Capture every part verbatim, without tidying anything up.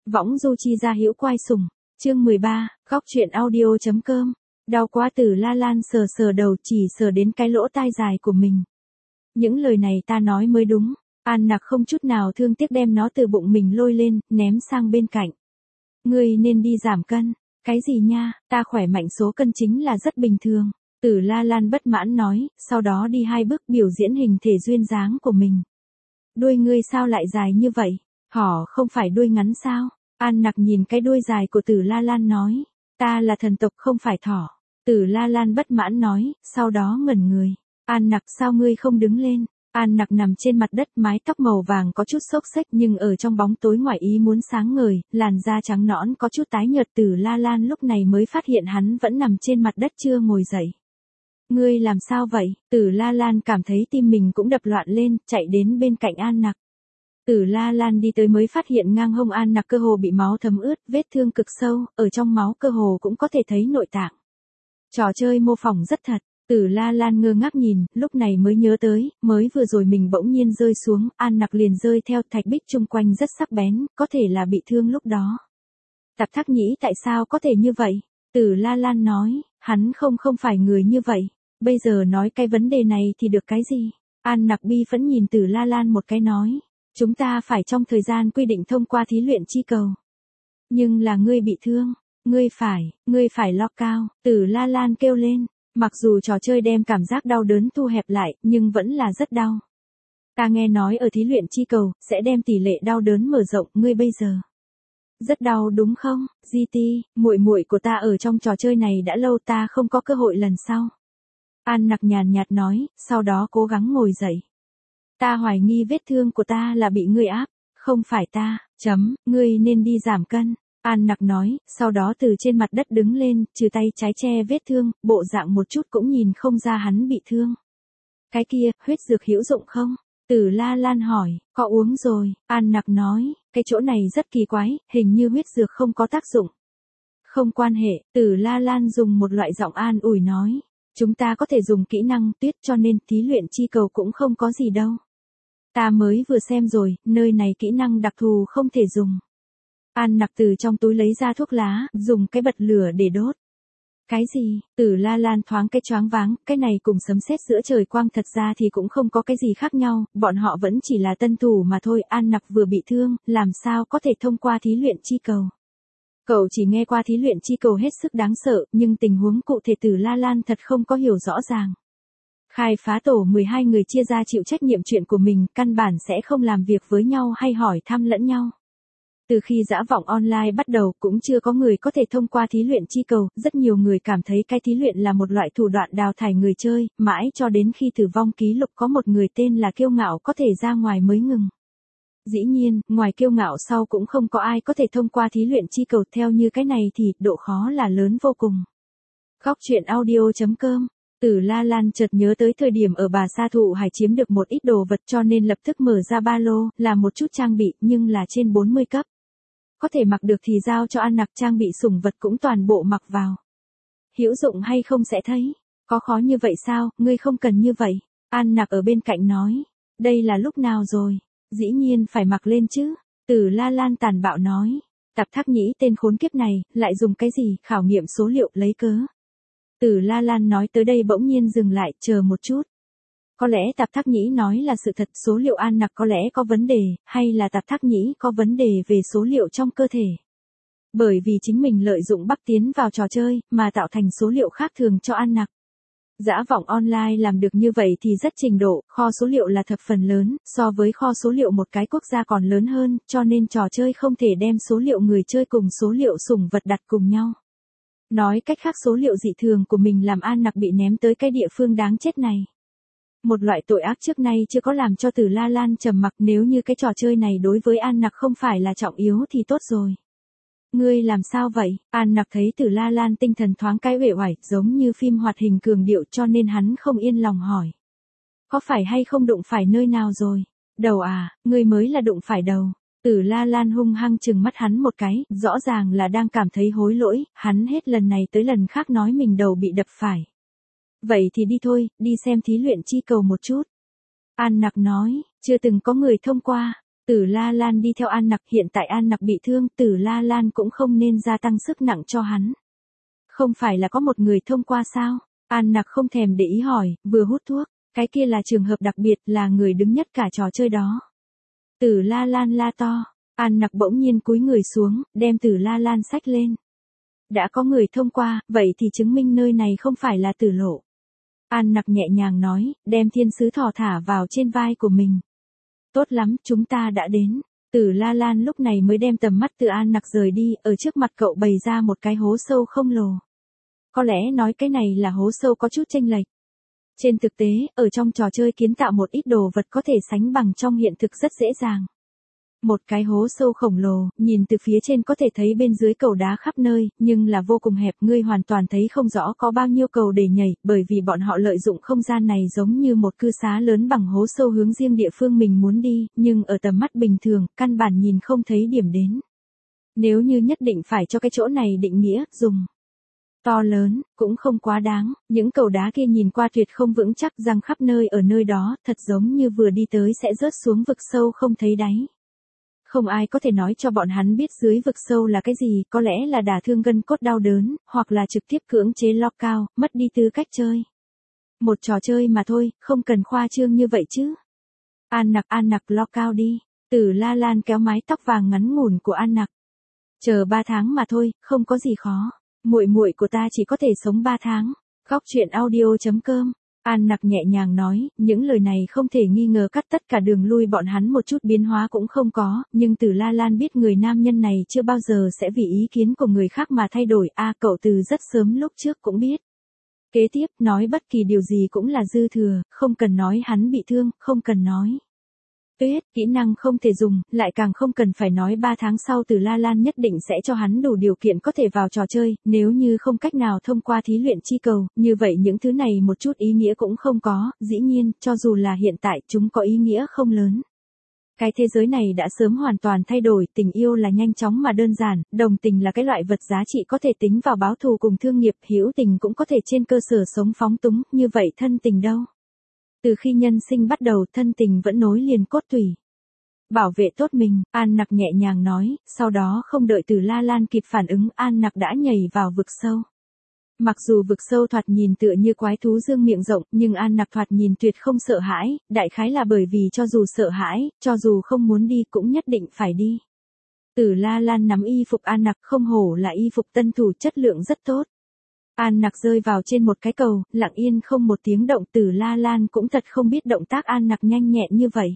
Võng du chi ra hữu quai sủng. Chương mười ba, góc truyện audio.com. Đau quá Tử La Lan sờ sờ đầu, chỉ sờ đến cái lỗ tai dài của mình. Những lời này ta nói mới đúng. An Nặc không chút nào thương tiếc đem nó từ bụng mình lôi lên, ném sang bên cạnh. Ngươi nên đi giảm cân. Cái gì nha, ta khỏe mạnh số cân chính là rất bình thường. Tử La Lan bất mãn nói, sau đó đi hai bước biểu diễn hình thể duyên dáng của mình. Đuôi ngươi sao lại dài như vậy? Hỏ không phải đuôi ngắn sao? An Nặc nhìn cái đuôi dài của Tử La Lan nói, ta là thần tộc không phải thỏ. Tử La Lan bất mãn nói, sau đó ngẩn người. An Nặc sao ngươi không đứng lên? An Nặc nằm trên mặt đất, mái tóc màu vàng có chút xốc xếch nhưng ở trong bóng tối ngoài ý muốn sáng ngời, làn da trắng nõn có chút tái nhợt. Tử La Lan lúc này mới phát hiện hắn vẫn nằm trên mặt đất chưa ngồi dậy. Ngươi làm sao vậy? Tử La Lan cảm thấy tim mình cũng đập loạn lên, chạy đến bên cạnh An Nặc. Tử La Lan đi tới mới phát hiện ngang hông An Nặc cơ hồ bị máu thấm ướt, vết thương cực sâu, ở trong máu cơ hồ cũng có thể thấy nội tạng. Trò chơi mô phỏng rất thật. Tử La Lan ngơ ngác nhìn, lúc này mới nhớ tới, mới vừa rồi mình bỗng nhiên rơi xuống, An Nặc liền rơi theo, thạch bích chung quanh rất sắc bén, có thể là bị thương lúc đó. Tạp Thác Nhĩ tại sao có thể như vậy? Tử La Lan nói, hắn không không phải người như vậy. Bây giờ nói cái vấn đề này thì được cái gì? An Nặc bi phẫn nhìn Tử La Lan một cái nói, chúng ta phải trong thời gian quy định thông qua thí luyện chi cầu. Nhưng là ngươi bị thương, ngươi phải, ngươi phải lo cao. Tử La Lan kêu lên. Mặc dù trò chơi đem cảm giác đau đớn thu hẹp lại, nhưng vẫn là rất đau. Ta nghe nói ở thí luyện chi cầu, sẽ đem tỷ lệ đau đớn mở rộng, ngươi bây giờ. Rất đau đúng không, giê tê, muội muội của ta ở trong trò chơi này đã lâu, ta không có cơ hội lần sau. An Nặc nhàn nhạt nói, sau đó cố gắng ngồi dậy. Ta hoài nghi vết thương của ta là bị ngươi áp, không phải ta, chấm, ngươi nên đi giảm cân. An Nặc nói, sau đó từ trên mặt đất đứng lên, trừ tay trái che vết thương, bộ dạng một chút cũng nhìn không ra hắn bị thương. Cái kia, huyết dược hữu dụng không? Tử La Lan hỏi, có uống rồi. An Nặc nói, cái chỗ này rất kỳ quái, hình như huyết dược không có tác dụng. Không quan hệ, Tử La Lan dùng một loại giọng an ủi nói, chúng ta có thể dùng kỹ năng tuyết cho nên thí luyện chi cầu cũng không có gì đâu. Ta mới vừa xem rồi, nơi này kỹ năng đặc thù không thể dùng. An Nặc từ trong túi lấy ra thuốc lá, dùng cái bật lửa để đốt. Cái gì? Tử La Lan thoáng cái choáng váng, cái này cùng sấm sét giữa trời quang thật ra thì cũng không có cái gì khác nhau, bọn họ vẫn chỉ là tân thủ mà thôi. An Nặc vừa bị thương, làm sao có thể thông qua thí luyện chi cầu? Cậu chỉ nghe qua thí luyện chi cầu hết sức đáng sợ, nhưng tình huống cụ thể Tử La Lan thật không có hiểu rõ ràng. Khai phá tổ mười hai người chia ra chịu trách nhiệm chuyện của mình, căn bản sẽ không làm việc với nhau hay hỏi thăm lẫn nhau. Từ khi dã vọng online bắt đầu cũng chưa có người có thể thông qua thí luyện chi cầu, rất nhiều người cảm thấy cái thí luyện là một loại thủ đoạn đào thải người chơi, mãi cho đến khi tử vong ký lục có một người tên là Kiêu Ngạo có thể ra ngoài mới ngừng. Dĩ nhiên, ngoài Kiêu Ngạo sau cũng không có ai có thể thông qua thí luyện chi cầu theo như cái này thì độ khó là lớn vô cùng. Góc truyện audio.com. Tử La Lan chợt nhớ tới thời điểm ở Bà Sa Thụ Hải chiếm được một ít đồ vật cho nên lập tức mở ra ba lô, là một chút trang bị nhưng là trên bốn mươi cấp. Có thể mặc được thì giao cho An Nặc, trang bị sủng vật cũng toàn bộ mặc vào. Hữu dụng hay không sẽ thấy. Có khó như vậy sao, ngươi không cần như vậy. An Nặc ở bên cạnh nói. Đây là lúc nào rồi? Dĩ nhiên phải mặc lên chứ. Tử La Lan tàn bạo nói. Tạp Thác Nhĩ tên khốn kiếp này, lại dùng cái gì, khảo nghiệm số liệu lấy cớ. Tử La Lan nói tới đây bỗng nhiên dừng lại, chờ một chút. Có lẽ Tạp Thác Nhĩ nói là sự thật, số liệu An Nặc có lẽ có vấn đề, hay là Tạp Thác Nhĩ có vấn đề về số liệu trong cơ thể. Bởi vì chính mình lợi dụng Bắc tiến vào trò chơi, mà tạo thành số liệu khác thường cho An Nặc. Dã vọng online làm được như vậy thì rất trình độ, kho số liệu là thập phần lớn, so với kho số liệu một cái quốc gia còn lớn hơn, cho nên trò chơi không thể đem số liệu người chơi cùng số liệu sủng vật đặt cùng nhau. Nói cách khác số liệu dị thường của mình làm An Nặc bị ném tới cái địa phương đáng chết này. Một loại tội ác trước nay chưa có làm cho Tử La Lan trầm mặc, nếu như cái trò chơi này đối với An Nặc không phải là trọng yếu thì tốt rồi. Ngươi làm sao vậy? An Nặc thấy Tử La Lan tinh thần thoáng cái uể oải, giống như phim hoạt hình cường điệu cho nên hắn không yên lòng hỏi. Có phải hay không đụng phải nơi nào rồi? Đầu à, ngươi mới là đụng phải đầu. Tử La Lan hung hăng chừng mắt hắn một cái, rõ ràng là đang cảm thấy hối lỗi, hắn hết lần này tới lần khác nói mình đầu bị đập phải. Vậy thì đi thôi, đi xem thí luyện chi cầu một chút. An Nặc nói, chưa từng có người thông qua. Tử La Lan đi theo An Nặc, hiện tại An Nặc bị thương, Tử La Lan cũng không nên gia tăng sức nặng cho hắn. Không phải là có một người thông qua sao? An Nặc không thèm để ý hỏi, vừa hút thuốc, cái kia là trường hợp đặc biệt, là người đứng nhất cả trò chơi đó. Tử La Lan la to, An Nặc bỗng nhiên cúi người xuống, đem Tử La Lan xách lên. Đã có người thông qua, vậy thì chứng minh nơi này không phải là tử lộ. An Nặc nhẹ nhàng nói, đem thiên sứ thỏ thả vào trên vai của mình. Tốt lắm, chúng ta đã đến. Tử La Lan lúc này mới đem tầm mắt từ An Nặc rời đi, ở trước mặt cậu bày ra một cái hố sâu không lồ. Có lẽ nói cái này là hố sâu có chút chênh lệch. Trên thực tế, ở trong trò chơi kiến tạo một ít đồ vật có thể sánh bằng trong hiện thực rất dễ dàng. Một cái hố sâu khổng lồ, nhìn từ phía trên có thể thấy bên dưới cầu đá khắp nơi, nhưng là vô cùng hẹp, ngươi hoàn toàn thấy không rõ có bao nhiêu cầu để nhảy, bởi vì bọn họ lợi dụng không gian này giống như một cư xá lớn bằng hố sâu hướng riêng địa phương mình muốn đi, nhưng ở tầm mắt bình thường, căn bản nhìn không thấy điểm đến. Nếu như nhất định phải cho cái chỗ này định nghĩa, dùng to lớn, cũng không quá đáng, những cầu đá kia nhìn qua tuyệt không vững chắc, răng khắp nơi ở nơi đó, thật giống như vừa đi tới sẽ rớt xuống vực sâu không thấy đáy. Không ai có thể nói cho bọn hắn biết dưới vực sâu là cái gì, có lẽ là đả thương gân cốt đau đớn, hoặc là trực tiếp cưỡng chế lock-out, mất đi tư cách chơi. Một trò chơi mà thôi, không cần khoa trương như vậy chứ. An Nặc, An Nặc lock-out đi. Tử La Lan kéo mái tóc vàng ngắn ngủn của An Nặc. Chờ ba tháng mà thôi, không có gì khó. Muội muội của ta chỉ có thể sống ba tháng. Góc truyện audio chấm com. An Nặc nhẹ nhàng nói, những lời này không thể nghi ngờ cắt tất cả đường lui bọn hắn một chút biến hóa cũng không có, nhưng Tử La Lan biết người nam nhân này chưa bao giờ sẽ vì ý kiến của người khác mà thay đổi, a à, cậu từ rất sớm lúc trước cũng biết. Kế tiếp, nói bất kỳ điều gì cũng là dư thừa, không cần nói hắn bị thương, không cần nói. Tuyết, kỹ năng không thể dùng, lại càng không cần phải nói ba tháng sau Tử La Lan nhất định sẽ cho hắn đủ điều kiện có thể vào trò chơi, nếu như không cách nào thông qua thí luyện chi cầu, như vậy những thứ này một chút ý nghĩa cũng không có, dĩ nhiên, cho dù là hiện tại chúng có ý nghĩa không lớn. Cái thế giới này đã sớm hoàn toàn thay đổi, tình yêu là nhanh chóng mà đơn giản, đồng tình là cái loại vật giá trị có thể tính vào báo thù cùng thương nghiệp, hữu tình cũng có thể trên cơ sở sống phóng túng, như vậy thân tình đâu? Từ khi nhân sinh bắt đầu, thân tình vẫn nối liền cốt tủy. Bảo vệ tốt mình, An Nặc nhẹ nhàng nói, sau đó không đợi Tử La Lan kịp phản ứng, An Nặc đã nhảy vào vực sâu. Mặc dù vực sâu thoạt nhìn tựa như quái thú dương miệng rộng, nhưng An Nặc thoạt nhìn tuyệt không sợ hãi, đại khái là bởi vì cho dù sợ hãi, cho dù không muốn đi cũng nhất định phải đi. Tử La Lan nắm y phục An Nặc, không hổ là y phục tân thủ, chất lượng rất tốt. An Nặc rơi vào trên một cái cầu, lặng yên không một tiếng động, Tử La Lan cũng thật không biết động tác An Nặc nhanh nhẹn như vậy.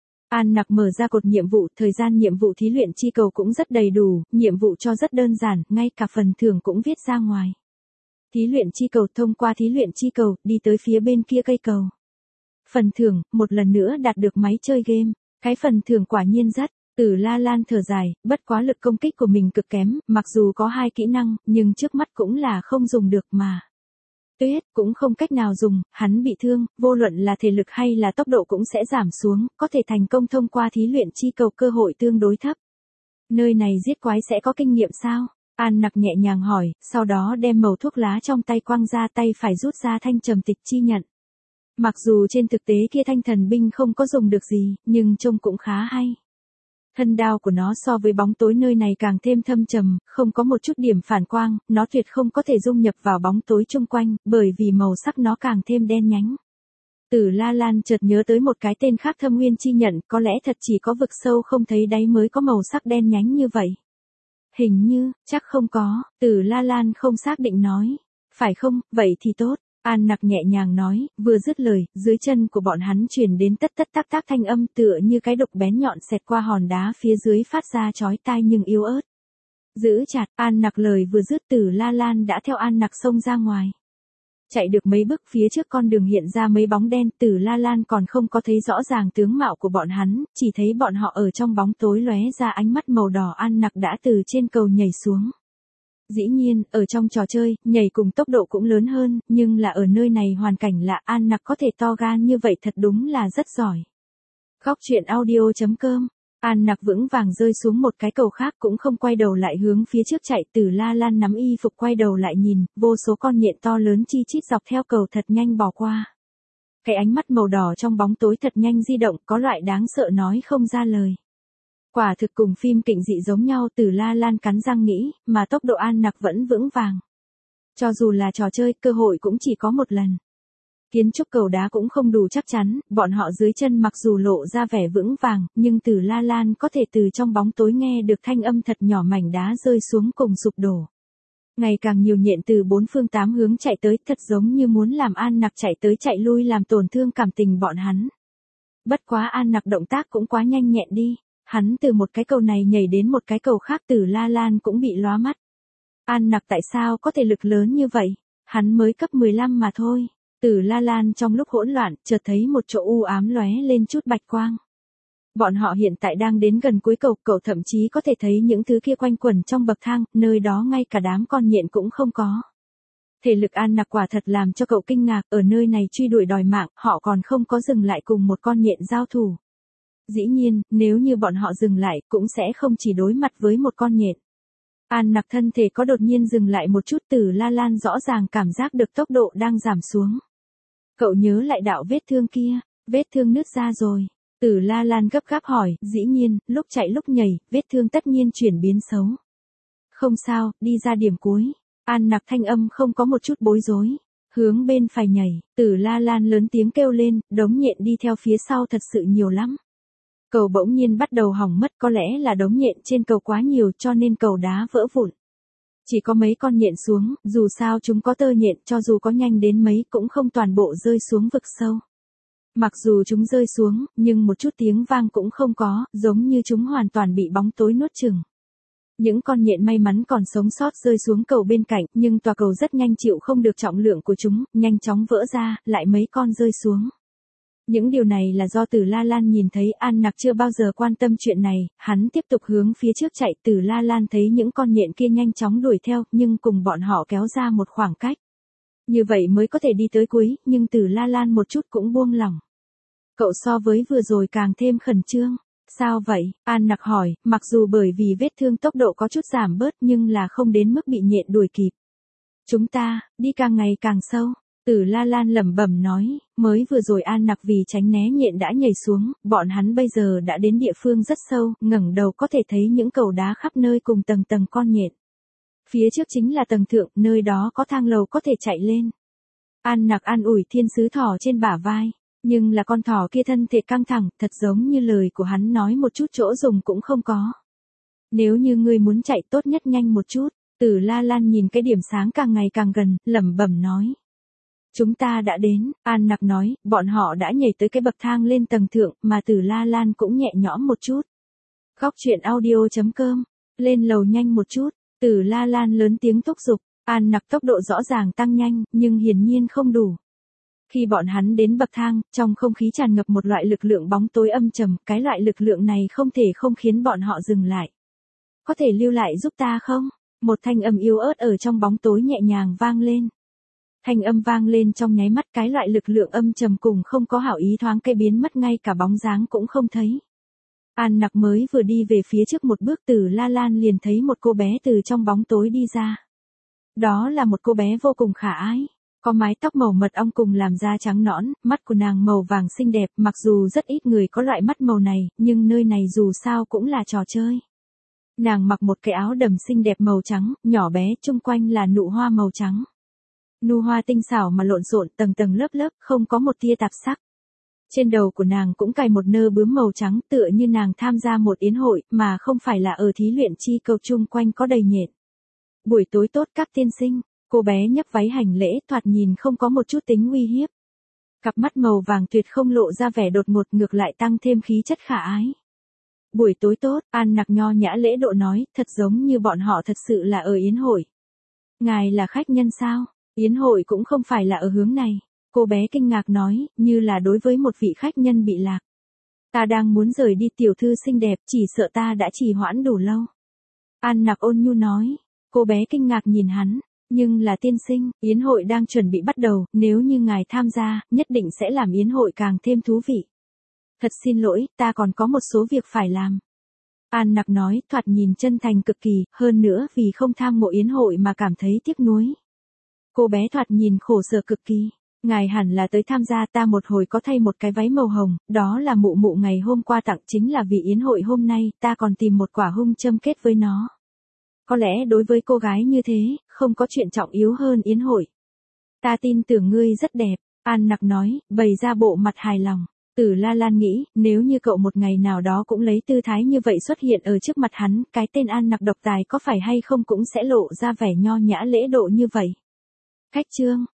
An Nặc mở ra cột nhiệm vụ, thời gian nhiệm vụ thí luyện chi cầu cũng rất đầy đủ, nhiệm vụ cho rất đơn giản, ngay cả phần thưởng cũng viết ra ngoài. Thí luyện chi cầu, thông qua thí luyện chi cầu, đi tới phía bên kia cây cầu. Phần thưởng, một lần nữa đạt được máy chơi game, cái phần thưởng quả nhiên rất. Tử La Lan thở dài, bất quá lực công kích của mình cực kém, mặc dù có hai kỹ năng, nhưng trước mắt cũng là không dùng được mà. Tuyết cũng không cách nào dùng, hắn bị thương, vô luận là thể lực hay là tốc độ cũng sẽ giảm xuống, có thể thành công thông qua thí luyện chi cầu cơ hội tương đối thấp. Nơi này giết quái sẽ có kinh nghiệm sao? An Nặc nhẹ nhàng hỏi, sau đó đem mẩu thuốc lá trong tay quăng ra, tay phải rút ra thanh trầm tịch chi nhận. Mặc dù trên thực tế kia thanh thần binh không có dùng được gì, nhưng trông cũng khá hay. Thân đao của nó so với bóng tối nơi này càng thêm thâm trầm, không có một chút điểm phản quang, nó tuyệt không có thể dung nhập vào bóng tối chung quanh, bởi vì màu sắc nó càng thêm đen nhánh. Tử La Lan chợt nhớ tới một cái tên khác, Thâm Nguyên chi nhận, có lẽ thật chỉ có vực sâu không thấy đáy mới có màu sắc đen nhánh như vậy. Hình như, chắc không có, Tử La Lan không xác định nói. Phải không, vậy thì tốt. An Nặc nhẹ nhàng nói, vừa dứt lời, dưới chân của bọn hắn truyền đến tất tất tác tác thanh âm tựa như cái độc bén nhọn xẹt qua hòn đá phía dưới phát ra chói tai nhưng yếu ớt. Giữ chặt, An Nặc lời vừa dứt, Tử La Lan đã theo An Nặc xông ra ngoài. Chạy được mấy bước phía trước con đường hiện ra mấy bóng đen, Tử La Lan còn không có thấy rõ ràng tướng mạo của bọn hắn, chỉ thấy bọn họ ở trong bóng tối lóe ra ánh mắt màu đỏ. An Nặc đã từ trên cầu nhảy xuống. Dĩ nhiên, ở trong trò chơi, nhảy cùng tốc độ cũng lớn hơn, nhưng là ở nơi này hoàn cảnh lạ, An Nặc có thể to gan như vậy thật đúng là rất giỏi. Góc truyện audio chấm com. An Nặc vững vàng rơi xuống một cái cầu khác, cũng không quay đầu lại hướng phía trước chạy. Tử La Lan nắm y phục quay đầu lại nhìn, vô số con nhện to lớn chi chít dọc theo cầu thật nhanh bỏ qua. Cái ánh mắt màu đỏ trong bóng tối thật nhanh di động, có loại đáng sợ nói không ra lời. Quả thực cùng phim kịch dị giống nhau. Từ La Lan cắn răng nghĩ, mà tốc độ An Nặc vẫn vững vàng. Cho dù là trò chơi, cơ hội cũng chỉ có một lần. Kiến trúc cầu đá cũng không đủ chắc chắn, bọn họ dưới chân mặc dù lộ ra vẻ vững vàng, nhưng Từ La Lan có thể từ trong bóng tối nghe được thanh âm thật nhỏ, mảnh đá rơi xuống cùng sụp đổ. Ngày càng nhiều nhện từ bốn phương tám hướng chạy tới, thật giống như muốn làm An Nặc chạy tới chạy lui, làm tổn thương cảm tình bọn hắn. Bất quá An Nặc động tác cũng quá nhanh nhẹn đi, hắn từ một cái cầu này nhảy đến một cái cầu khác. Từ La Lan cũng bị lóa mắt. An Nặc tại sao có thể lực lớn như vậy, hắn mới cấp mười lăm mà thôi. Từ La Lan trong lúc hỗn loạn, chợt thấy một chỗ u ám lóe lên chút bạch quang. Bọn họ hiện tại đang đến gần cuối cầu, cậu thậm chí có thể thấy những thứ kia quanh quẩn trong bậc thang, nơi đó ngay cả đám con nhện cũng không có. Thể lực An Nặc quả thật làm cho cậu kinh ngạc, ở nơi này truy đuổi đòi mạng, họ còn không có dừng lại cùng một con nhện giao thủ. Dĩ nhiên, nếu như bọn họ dừng lại, cũng sẽ không chỉ đối mặt với một con nhện. An Nặc thân thể có đột nhiên dừng lại một chút. Từ La Lan rõ ràng cảm giác được tốc độ đang giảm xuống. Cậu nhớ lại đạo vết thương kia, vết thương nứt ra rồi. Từ La Lan gấp gáp hỏi, dĩ nhiên, lúc chạy lúc nhảy, vết thương tất nhiên chuyển biến xấu. Không sao, đi ra điểm cuối. An Nặc thanh âm không có một chút bối rối. Hướng bên phải nhảy, Từ La Lan lớn tiếng kêu lên, đống nhện đi theo phía sau thật sự nhiều lắm. Cầu bỗng nhiên bắt đầu hỏng mất, có lẽ là đống nhện trên cầu quá nhiều cho nên cầu đá vỡ vụn. Chỉ có mấy con nhện xuống, dù sao chúng có tơ nhện, cho dù có nhanh đến mấy cũng không toàn bộ rơi xuống vực sâu. Mặc dù chúng rơi xuống, nhưng một chút tiếng vang cũng không có, giống như chúng hoàn toàn bị bóng tối nuốt chửng. Những con nhện may mắn còn sống sót rơi xuống cầu bên cạnh, nhưng tòa cầu rất nhanh chịu không được trọng lượng của chúng, nhanh chóng vỡ ra, lại mấy con rơi xuống. Những điều này là do Từ La Lan nhìn thấy. An Nặc chưa bao giờ quan tâm chuyện này, hắn tiếp tục hướng phía trước chạy. Từ La Lan thấy những con nhện kia nhanh chóng đuổi theo, nhưng cùng bọn họ kéo ra một khoảng cách. Như vậy mới có thể đi tới cuối, nhưng Từ La Lan một chút cũng buông lỏng. Cậu so với vừa rồi càng thêm khẩn trương. Sao vậy? An Nặc hỏi, mặc dù bởi vì vết thương tốc độ có chút giảm bớt nhưng là không đến mức bị nhện đuổi kịp. Chúng ta, đi càng ngày càng sâu. Từ La Lan lẩm bẩm nói, mới vừa rồi An Nặc vì tránh né nhện đã nhảy xuống, bọn hắn bây giờ đã đến địa phương rất sâu, ngẩng đầu có thể thấy những cầu đá khắp nơi cùng tầng tầng con nhện. Phía trước chính là tầng thượng, nơi đó có thang lầu có thể chạy lên. An Nặc an ủi thiên sứ thỏ trên bả vai, nhưng là con thỏ kia thân thể căng thẳng, thật giống như lời của hắn nói một chút chỗ dùng cũng không có. Nếu như ngươi muốn chạy tốt nhất nhanh một chút. Từ La Lan nhìn cái điểm sáng càng ngày càng gần, lẩm bẩm nói. Chúng ta đã đến, An Nặc nói, bọn họ đã nhảy tới cái bậc thang lên tầng thượng, mà Từ La Lan cũng nhẹ nhõm một chút. Góc truyện audio chấm com, lên lầu nhanh một chút. Từ La Lan lớn tiếng thúc giục. An Nặc tốc độ rõ ràng tăng nhanh, nhưng hiển nhiên không đủ. Khi bọn hắn đến bậc thang, trong không khí tràn ngập một loại lực lượng bóng tối âm trầm, cái loại lực lượng này không thể không khiến bọn họ dừng lại. Có thể lưu lại giúp ta không? Một thanh âm yếu ớt ở trong bóng tối nhẹ nhàng vang lên. Thanh âm vang lên trong nháy mắt, cái loại lực lượng âm trầm cùng không có hảo ý thoáng cái biến mất, ngay cả bóng dáng cũng không thấy. An Nặc mới vừa đi về phía trước một bước, Từ La Lan liền thấy một cô bé từ trong bóng tối đi ra. Đó là một cô bé vô cùng khả ái. Có mái tóc màu mật ong cùng làn da trắng nõn, mắt của nàng màu vàng xinh đẹp, mặc dù rất ít người có loại mắt màu này, nhưng nơi này dù sao cũng là trò chơi. Nàng mặc một cái áo đầm xinh đẹp màu trắng, nhỏ bé, chung quanh là nụ hoa màu trắng. Nụ hoa tinh xảo mà lộn xộn, tầng tầng lớp lớp, không có một tia tạp sắc. Trên đầu của nàng cũng cài một nơ bướm màu trắng, tựa như nàng tham gia một yến hội, mà không phải là ở thí luyện chi cầu, chung quanh có đầy nhện. Buổi tối tốt các tiên sinh. Cô bé nhấc váy hành lễ, thoạt nhìn không có một chút tính uy hiếp. Cặp mắt màu vàng tuyệt không lộ ra vẻ đột ngột, ngược lại tăng thêm khí chất khả ái. Buổi tối tốt, An Nặc nho nhã lễ độ nói, thật giống như bọn họ thật sự là ở yến hội. Ngài là khách nhân sao? Yến hội cũng không phải là ở hướng này. Cô bé kinh ngạc nói, như là đối với một vị khách nhân bị lạc. Ta đang muốn rời đi tiểu thư xinh đẹp, chỉ sợ ta đã trì hoãn đủ lâu. An Nặc ôn nhu nói. Cô bé kinh ngạc nhìn hắn. Nhưng là tiên sinh, yến hội đang chuẩn bị bắt đầu, nếu như ngài tham gia, nhất định sẽ làm yến hội càng thêm thú vị. Thật xin lỗi, ta còn có một số việc phải làm. An Nặc nói, thoạt nhìn chân thành cực kỳ, hơn nữa vì không tham ngộ yến hội mà cảm thấy tiếc nuối. Cô bé thoạt nhìn khổ sở cực kỳ. Ngài hẳn là tới tham gia, ta một hồi có thay một cái váy màu hồng, đó là mụ mụ ngày hôm qua tặng, chính là vì yến hội hôm nay, ta còn tìm một quả hung châm kết với nó. Có lẽ đối với cô gái như thế, không có chuyện trọng yếu hơn yến hội. Ta tin tưởng ngươi rất đẹp, An Nặc nói, bày ra bộ mặt hài lòng. Tử La Lan nghĩ, nếu như cậu một ngày nào đó cũng lấy tư thái như vậy xuất hiện ở trước mặt hắn, cái tên An Nặc độc tài có phải hay không cũng sẽ lộ ra vẻ nho nhã lễ độ như vậy. Khách trương.